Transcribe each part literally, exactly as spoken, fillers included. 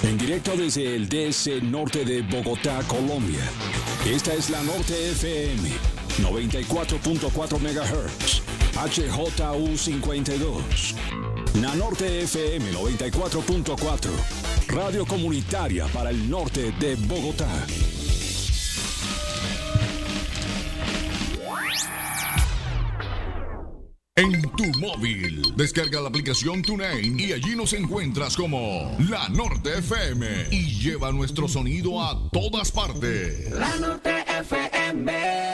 En directo desde el D C norte de Bogotá, Colombia. Esta es la Norte F M, noventa y cuatro punto cuatro megahertz, H J U cincuenta y dos. La Norte F M noventa y cuatro punto cuatro, radio comunitaria para el norte de Bogotá. En tu móvil, descarga la aplicación TuneIn y allí nos encuentras como La Norte F M y lleva nuestro sonido a todas partes. La Norte F M.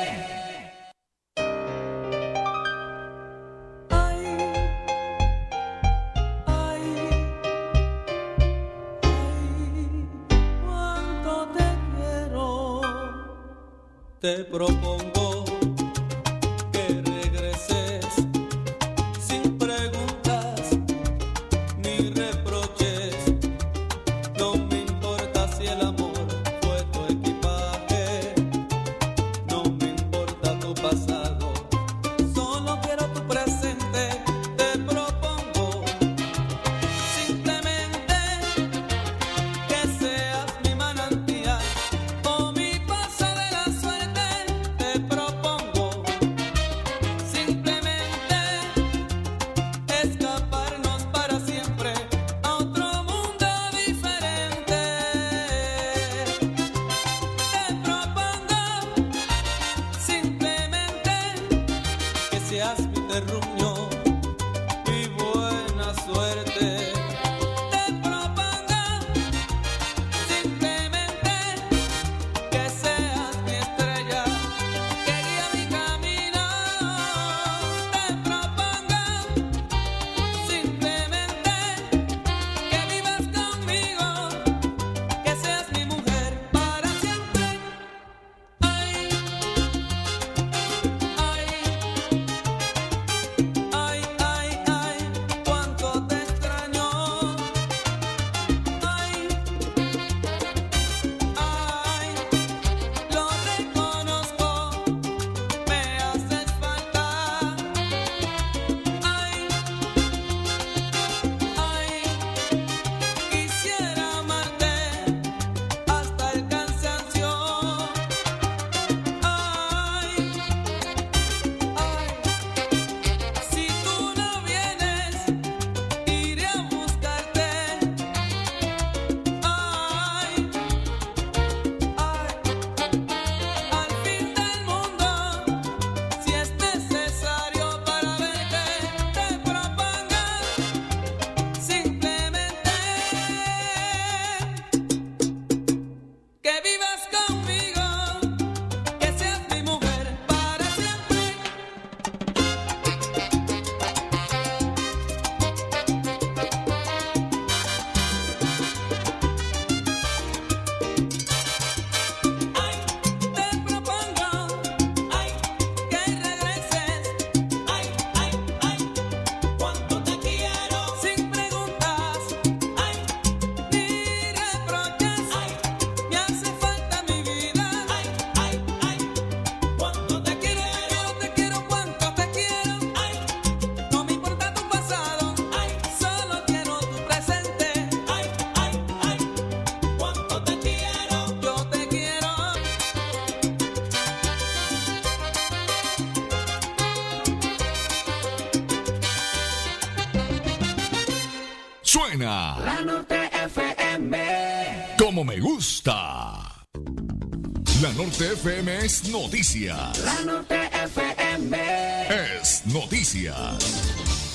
Te propongo que regreses sin preguntas ni reproches. No me importa si el amor fue tu equipaje, no me importa tu pasado, solo quiero tu presente. Te propongo simplemente que seas mi manantial o mi paso de la suerte. Te propongo simplemente escaparnos para siempre a otro mundo diferente. Te propongo simplemente que seas mi terruño y buena suerte. Te propongo simplemente que seas mi estrella, que guía mi camino. Te propongo simplemente que vivas conmigo, que seas mi mujer para siempre. Ay, ay, ay, ay, ay, cuánto te extraño. Ay, ay, lo reconozco, me haces falta. Ay, ay, quisiera amarte hasta el cansancio. Ay, ay, si tú no vienes, iré a buscarte. Ay, ay, al fin del mundo, si es necesario para verte. Te propongo simplemente que vivas conmigo, que seas mi mujer para siempre. Ay, te propongo, ay, que regreses. Ay, ay, ay, cuánto te quiero. Sin preguntas, ay, ni reproches. Ay, me hace falta mi vida. Ay, ay, ay, cuánto te quiero. Yo te quiero, cuánto te quiero. Ay, no me importa tu pasado. Ay, solo quiero tu presente. Ay, ay, ay, cuánto te quiero. Yo te quiero. Suena La Norte F M. como me gusta. La Norte F M es noticia. La Norte F M. Es noticia.